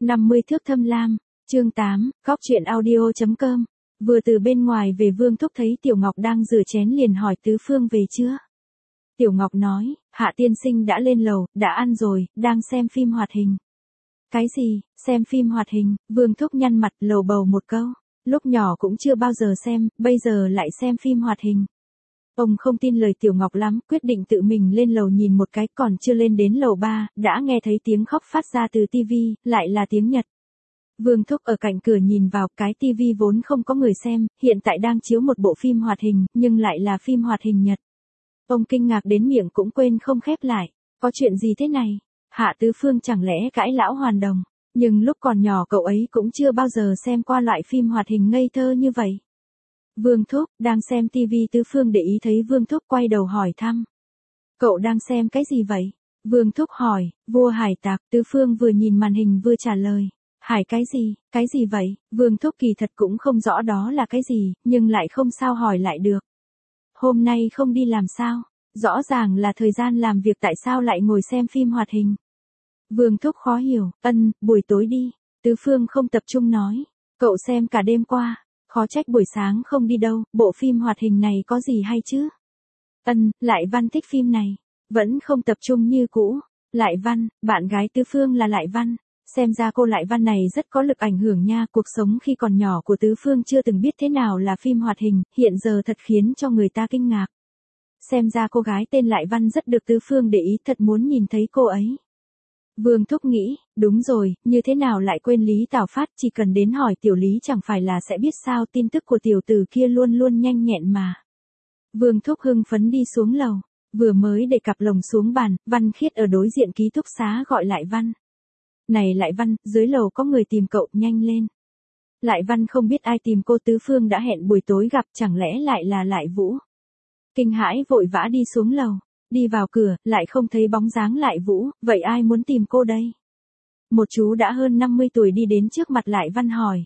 50 thước thâm lam, chương 8, góc truyện audio.com. Vừa từ bên ngoài về Vương Thúc thấy Tiểu Ngọc đang rửa chén liền hỏi Tứ Phương về chưa. Tiểu Ngọc nói, Hạ tiên sinh đã lên lầu, đã ăn rồi, đang xem phim hoạt hình. Cái gì, xem phim hoạt hình? Vương Thúc nhăn mặt lầu bầu một câu. Lúc nhỏ cũng chưa bao giờ xem, bây giờ lại xem phim hoạt hình. Ông không tin lời Tiểu Ngọc lắm, quyết định tự mình lên lầu nhìn một cái, còn chưa lên đến lầu 3, đã nghe thấy tiếng khóc phát ra từ tivi, lại là tiếng Nhật. Vương Thúc ở cạnh cửa nhìn vào, cái tivi vốn không có người xem, hiện tại đang chiếu một bộ phim hoạt hình, nhưng lại là phim hoạt hình Nhật. Ông kinh ngạc đến miệng cũng quên không khép lại. Có chuyện gì thế này? Hạ Tứ Phương chẳng lẽ cãi lão Hoàn Đồng? Nhưng lúc còn nhỏ cậu ấy cũng chưa bao giờ xem qua loại phim hoạt hình ngây thơ như vậy. Vương Thúc, đang xem tivi. Tứ Phương để ý thấy Vương Thúc quay đầu hỏi thăm. Cậu đang xem cái gì vậy? Vương Thúc hỏi, Vua Hải Tặc. Tứ Phương vừa nhìn màn hình vừa trả lời. Hải cái gì vậy? Vương Thúc kỳ thật cũng không rõ đó là cái gì, nhưng lại không sao hỏi lại được. Hôm nay không đi làm sao? Rõ ràng là thời gian làm việc tại sao lại ngồi xem phim hoạt hình? Vương Thúc khó hiểu, buổi tối đi. Tứ Phương không tập trung nói. Cậu xem cả đêm qua. Khó trách buổi sáng không đi đâu, bộ phim hoạt hình này có gì hay chứ? Lại Văn thích phim này. Vẫn không tập trung như cũ. Lại Văn, bạn gái Tứ Phương là Lại Văn. Xem ra cô Lại Văn này rất có lực ảnh hưởng nha. Cuộc sống khi còn nhỏ của Tứ Phương chưa từng biết thế nào là phim hoạt hình, hiện giờ thật khiến cho người ta kinh ngạc. Xem ra cô gái tên Lại Văn rất được Tứ Phương để ý, thật muốn nhìn thấy cô ấy. Vương Thúc nghĩ, đúng rồi, như thế nào lại quên Lý Tào Phát, chỉ cần đến hỏi Tiểu Lý chẳng phải là sẽ biết sao, tin tức của tiểu tử kia luôn luôn nhanh nhẹn mà. Vương Thúc hưng phấn đi xuống lầu, vừa mới để cặp lồng xuống bàn, Văn Khiết ở đối diện ký túc xá gọi Lại Văn. Này Lại Văn, dưới lầu có người tìm cậu, nhanh lên. Lại Văn không biết ai tìm cô. Tứ Phương đã hẹn buổi tối gặp, chẳng lẽ lại là Lại Vũ. Kinh hãi vội vã đi xuống lầu. Đi vào cửa, lại không thấy bóng dáng Lại Vũ, vậy ai muốn tìm cô đây? Một chú đã hơn 50 tuổi đi đến trước mặt Lại Văn hỏi.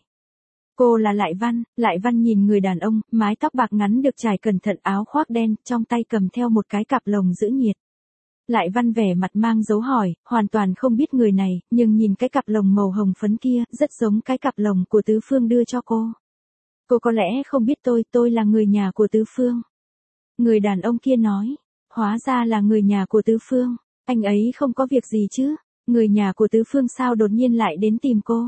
Cô là Lại Văn? Lại Văn nhìn người đàn ông, mái tóc bạc ngắn được trải cẩn thận, áo khoác đen, trong tay cầm theo một cái cặp lồng giữ nhiệt. Lại Văn vẻ mặt mang dấu hỏi, hoàn toàn không biết người này, nhưng nhìn cái cặp lồng màu hồng phấn kia, rất giống cái cặp lồng của Tứ Phương đưa cho cô. Cô có lẽ không biết tôi là người nhà của Tứ Phương. Người đàn ông kia nói. Hóa ra là người nhà của Tứ Phương, anh ấy không có việc gì chứ? Người nhà của Tứ Phương sao đột nhiên lại đến tìm cô?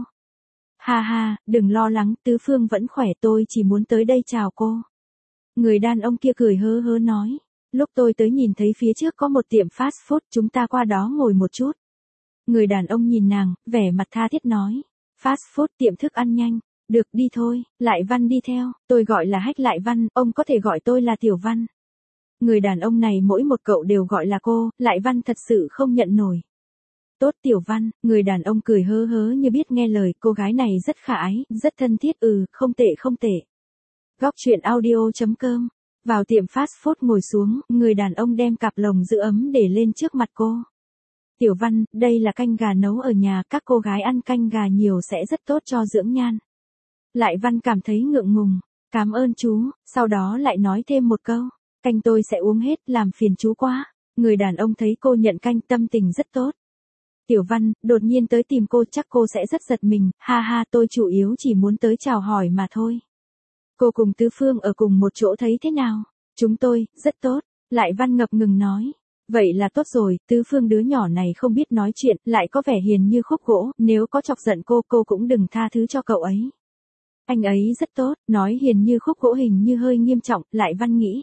Ha ha, đừng lo lắng, Tứ Phương vẫn khỏe, tôi chỉ muốn tới đây chào cô. Người đàn ông kia cười hớ hớ nói, lúc tôi tới nhìn thấy phía trước có một tiệm fast food, chúng ta qua đó ngồi một chút. Người đàn ông nhìn nàng, vẻ mặt tha thiết nói, fast food, tiệm thức ăn nhanh, được đi thôi. Lại Văn đi theo, tôi gọi là Hách Lại Văn, ông có thể gọi tôi là Tiểu Văn. Người đàn ông này mỗi một cậu đều gọi là cô, Lại Văn thật sự không nhận nổi. Tốt Tiểu Văn, người đàn ông cười hớ hớ như biết nghe lời, cô gái này rất khả ái, rất thân thiết, không tệ. Góc truyện audio.com. Vào tiệm fast food ngồi xuống, người đàn ông đem cặp lồng giữ ấm để lên trước mặt cô. Tiểu Văn, đây là canh gà nấu ở nhà, các cô gái ăn canh gà nhiều sẽ rất tốt cho dưỡng nhan. Lại Văn cảm thấy ngượng ngùng, cảm ơn chú, sau đó lại nói thêm một câu. Canh tôi sẽ uống hết, làm phiền chú quá. Người đàn ông thấy cô nhận canh, tâm tình rất tốt. Tiểu Văn, đột nhiên tới tìm cô, chắc cô sẽ rất giật mình, ha ha, tôi chủ yếu chỉ muốn tới chào hỏi mà thôi. Cô cùng Tứ Phương ở cùng một chỗ thấy thế nào? Chúng tôi, rất tốt. Lại Văn ngập ngừng nói. Vậy là tốt rồi, Tứ Phương đứa nhỏ này không biết nói chuyện, lại có vẻ hiền như khúc gỗ, nếu có chọc giận cô cũng đừng tha thứ cho cậu ấy. Anh ấy rất tốt, nói hiền như khúc gỗ hình như hơi nghiêm trọng, Lại Văn nghĩ.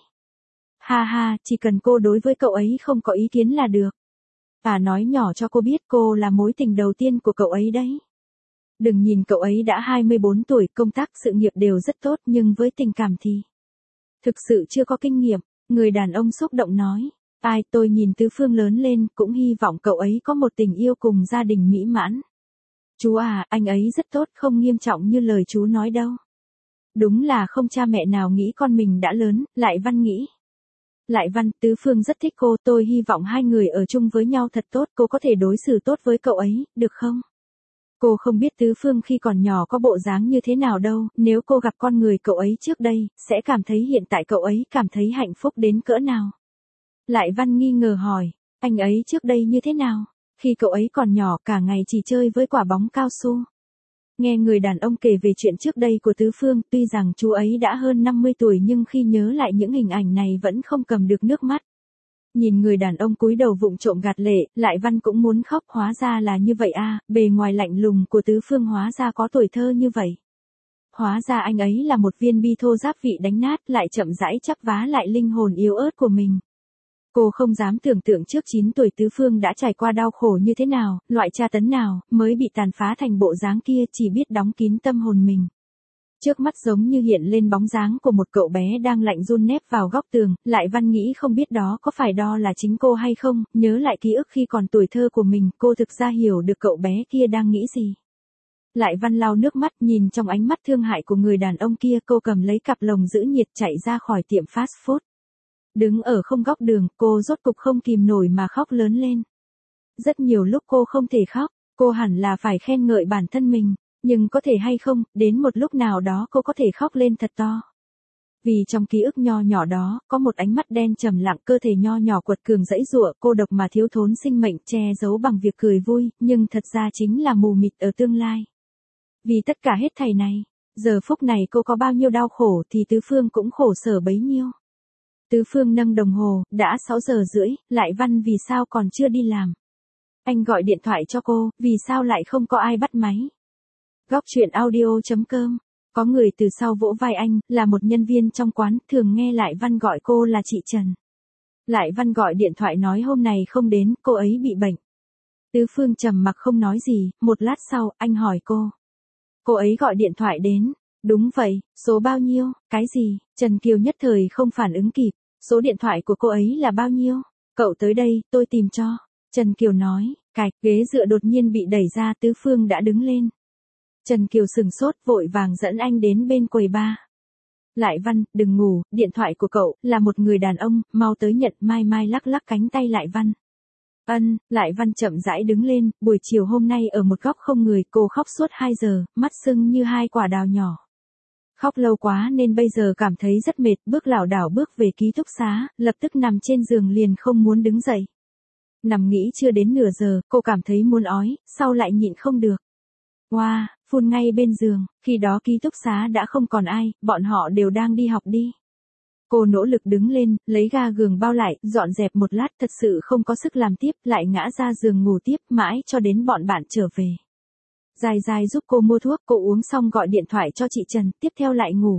Ha ha, chỉ cần cô đối với cậu ấy không có ý kiến là được. Nói nhỏ cho cô biết cô là mối tình đầu tiên của cậu ấy đấy. Đừng nhìn cậu ấy đã 24 tuổi, công tác sự nghiệp đều rất tốt, nhưng với tình cảm thì thực sự chưa có kinh nghiệm. Người đàn ông xúc động nói. Tôi nhìn Tứ Phương lớn lên, cũng hy vọng cậu ấy có một tình yêu cùng gia đình mỹ mãn. Chú anh ấy rất tốt, không nghiêm trọng như lời chú nói đâu. Đúng là không cha mẹ nào nghĩ con mình đã lớn, Lại Văn nghĩ. Lại Văn, Tứ Phương rất thích cô, tôi hy vọng hai người ở chung với nhau thật tốt, cô có thể đối xử tốt với cậu ấy, được không? Cô không biết Tứ Phương khi còn nhỏ có bộ dáng như thế nào đâu, nếu cô gặp con người cậu ấy trước đây, sẽ cảm thấy hiện tại cậu ấy cảm thấy hạnh phúc đến cỡ nào. Lại Văn nghi ngờ hỏi, anh ấy trước đây như thế nào? Khi cậu ấy còn nhỏ cả ngày chỉ chơi với quả bóng cao su. Nghe người đàn ông kể về chuyện trước đây của Tứ Phương, tuy rằng chú ấy đã hơn 50 tuổi nhưng khi nhớ lại những hình ảnh này vẫn không cầm được nước mắt. Nhìn người đàn ông cúi đầu vụng trộm gạt lệ, Lại Văn cũng muốn khóc, hóa ra là như vậy à, bề ngoài lạnh lùng của Tứ Phương hóa ra có tuổi thơ như vậy. Hóa ra anh ấy là một viên bi thô giáp vị đánh nát lại chậm rãi chắp vá lại linh hồn yếu ớt của mình. Cô không dám tưởng tượng trước 9 tuổi Tứ Phương đã trải qua đau khổ như thế nào, loại tra tấn nào, mới bị tàn phá thành bộ dáng kia, chỉ biết đóng kín tâm hồn mình. Trước mắt giống như hiện lên bóng dáng của một cậu bé đang lạnh run nép vào góc tường, Lại Văn nghĩ không biết đó có phải đo là chính cô hay không, nhớ lại ký ức khi còn tuổi thơ của mình, cô thực ra hiểu được cậu bé kia đang nghĩ gì. Lại Văn lau nước mắt, nhìn trong ánh mắt thương hại của người đàn ông kia, cô cầm lấy cặp lồng giữ nhiệt chạy ra khỏi tiệm fast food. Đứng ở không góc đường, cô rốt cục không kìm nổi mà khóc lớn lên. Rất nhiều lúc cô không thể khóc, cô hẳn là phải khen ngợi bản thân mình, nhưng có thể hay không, đến một lúc nào đó cô có thể khóc lên thật to. Vì trong ký ức nho nhỏ đó, có một ánh mắt đen trầm lặng, cơ thể nho nhỏ quật cường giãy giụa, cô độc mà thiếu thốn sinh mệnh, che giấu bằng việc cười vui, nhưng thật ra chính là mù mịt ở tương lai. Vì tất cả hết thảy này, giờ phút này cô có bao nhiêu đau khổ thì Tứ Phương cũng khổ sở bấy nhiêu. Tứ Phương nâng đồng hồ, đã 6 giờ rưỡi, Lại Văn vì sao còn chưa đi làm? Anh gọi điện thoại cho cô, vì sao lại không có ai bắt máy? Góc chuyện audio.com. Có người từ sau vỗ vai anh, là một nhân viên trong quán, thường nghe Lại Văn gọi cô là chị Trần. Lại Văn gọi điện thoại nói hôm nay không đến, cô ấy bị bệnh. Tứ Phương trầm mặc không nói gì, một lát sau, anh hỏi cô. Cô ấy gọi điện thoại đến. Đúng vậy, số bao nhiêu, cái gì? Trần Kiều nhất thời không phản ứng kịp. Số điện thoại của cô ấy là bao nhiêu? Cậu tới đây, tôi tìm cho. Trần Kiều nói, cạch, ghế dựa đột nhiên bị đẩy ra, Tứ Phương đã đứng lên. Trần Kiều sừng sốt, vội vàng dẫn anh đến bên quầy bar. Lại Văn, đừng ngủ, điện thoại của cậu, là một người đàn ông, mau tới nhận. Mai Mai lắc lắc cánh tay Lại Văn. Lại Văn chậm rãi đứng lên, buổi chiều hôm nay ở một góc không người, cô khóc suốt 2 giờ, mắt sưng như 2 quả đào nhỏ. Khóc lâu quá nên bây giờ cảm thấy rất mệt, bước lảo đảo bước về ký túc xá, lập tức nằm trên giường liền không muốn đứng dậy. Nằm nghĩ chưa đến nửa giờ, cô cảm thấy muốn ói, sau lại nhịn không được. Wow, phun ngay bên giường, khi đó ký túc xá đã không còn ai, bọn họ đều đang đi học đi. Cô nỗ lực đứng lên, lấy ga giường bao lại, dọn dẹp một lát, thật sự không có sức làm tiếp, lại ngã ra giường ngủ tiếp, mãi cho đến bọn bạn trở về. Dài dài giúp cô mua thuốc, cô uống xong gọi điện thoại cho chị Trần, tiếp theo lại ngủ.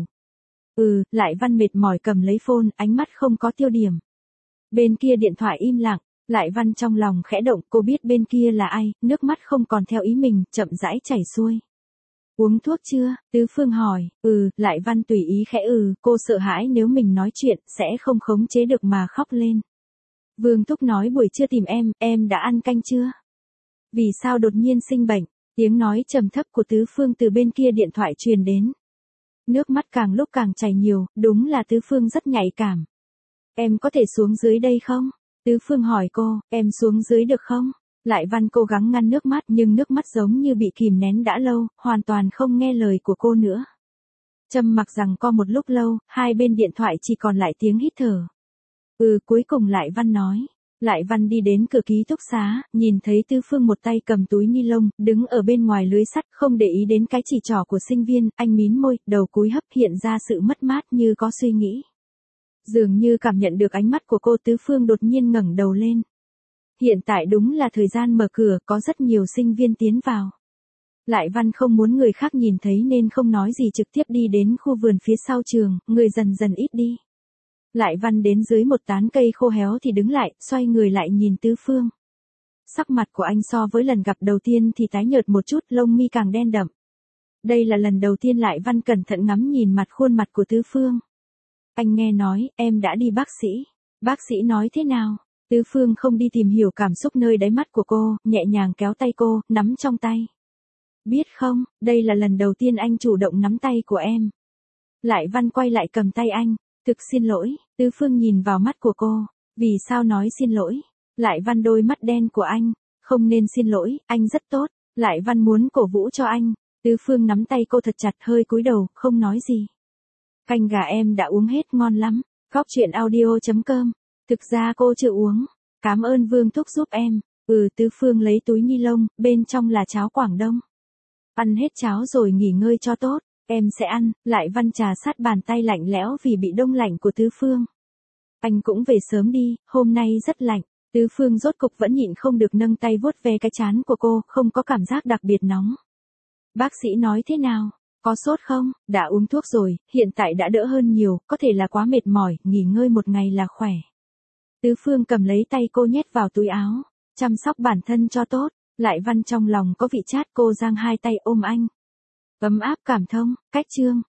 Lại Văn mệt mỏi cầm lấy phone, ánh mắt không có tiêu điểm. Bên kia điện thoại im lặng, Lại Văn trong lòng khẽ động, cô biết bên kia là ai, nước mắt không còn theo ý mình, chậm rãi chảy xuôi. Uống thuốc chưa? Tứ Phương hỏi. Lại Văn tùy ý khẽ cô sợ hãi nếu mình nói chuyện, sẽ không khống chế được mà khóc lên. Vương Thúc nói buổi trưa tìm em đã ăn canh chưa? Vì sao đột nhiên sinh bệnh? Tiếng nói trầm thấp của Tứ Phương từ bên kia điện thoại truyền đến. Nước mắt càng lúc càng chảy nhiều, đúng là Tứ Phương rất nhạy cảm. Em có thể xuống dưới đây không? Tứ Phương hỏi cô, em xuống dưới được không? Lại Văn cố gắng ngăn nước mắt nhưng nước mắt giống như bị kìm nén đã lâu, hoàn toàn không nghe lời của cô nữa. Trầm mặc rằng co một lúc lâu, hai bên điện thoại chỉ còn lại tiếng hít thở. Cuối cùng Lại Văn nói. Lại Văn đi đến cửa ký túc xá, nhìn thấy Tứ Phương một tay cầm túi ni lông, đứng ở bên ngoài lưới sắt, không để ý đến cái chỉ trỏ của sinh viên, anh mím môi, đầu cúi hấp hiện ra sự mất mát như có suy nghĩ. Dường như cảm nhận được ánh mắt của cô, Tứ Phương đột nhiên ngẩng đầu lên. Hiện tại đúng là thời gian mở cửa, có rất nhiều sinh viên tiến vào. Lại Văn không muốn người khác nhìn thấy nên không nói gì, trực tiếp đi đến khu vườn phía sau trường, người dần dần ít đi. Lại Văn đến dưới một tán cây khô héo thì đứng lại, xoay người lại nhìn Tứ Phương. Sắc mặt của anh so với lần gặp đầu tiên thì tái nhợt một chút, lông mi càng đen đậm. Đây là lần đầu tiên Lại Văn cẩn thận ngắm nhìn khuôn mặt của Tứ Phương. Anh nghe nói, em đã đi bác sĩ. Bác sĩ nói thế nào? Tứ Phương không đi tìm hiểu cảm xúc nơi đáy mắt của cô, nhẹ nhàng kéo tay cô, nắm trong tay. Biết không, đây là lần đầu tiên anh chủ động nắm tay của em. Lại Văn quay lại cầm tay anh. Thực xin lỗi, Tứ Phương nhìn vào mắt của cô. Vì sao nói xin lỗi? Lại Văn đôi mắt đen của anh. Không nên xin lỗi, anh rất tốt. Lại Văn muốn cổ vũ cho anh. Tứ Phương nắm tay cô thật chặt, hơi cúi đầu, không nói gì. Canh gà em đã uống hết, ngon lắm. Góc chuyện audio.com. Thực ra cô chưa uống. Cảm ơn Vương Thúc giúp em. Tứ Phương lấy túi ni lông, bên trong là cháo Quảng Đông. Ăn hết cháo rồi nghỉ ngơi cho tốt, em sẽ ăn. Lại Văn trà sát bàn tay lạnh lẽo vì bị đông lạnh của Tứ Phương. Anh cũng về sớm đi, hôm nay rất lạnh. Tứ Phương rốt cục vẫn nhịn không được nâng tay vuốt ve cái trán của cô, không có cảm giác đặc biệt nóng. Bác sĩ nói thế nào? Có sốt không? Đã uống thuốc rồi, hiện tại đã đỡ hơn nhiều, có thể là quá mệt mỏi, nghỉ ngơi một ngày là khỏe. Tứ Phương cầm lấy tay cô nhét vào túi áo, chăm sóc bản thân cho tốt. Lại Văn trong lòng có vị chát, cô giang hai tay ôm anh. Ấm áp cảm thông, cách chương.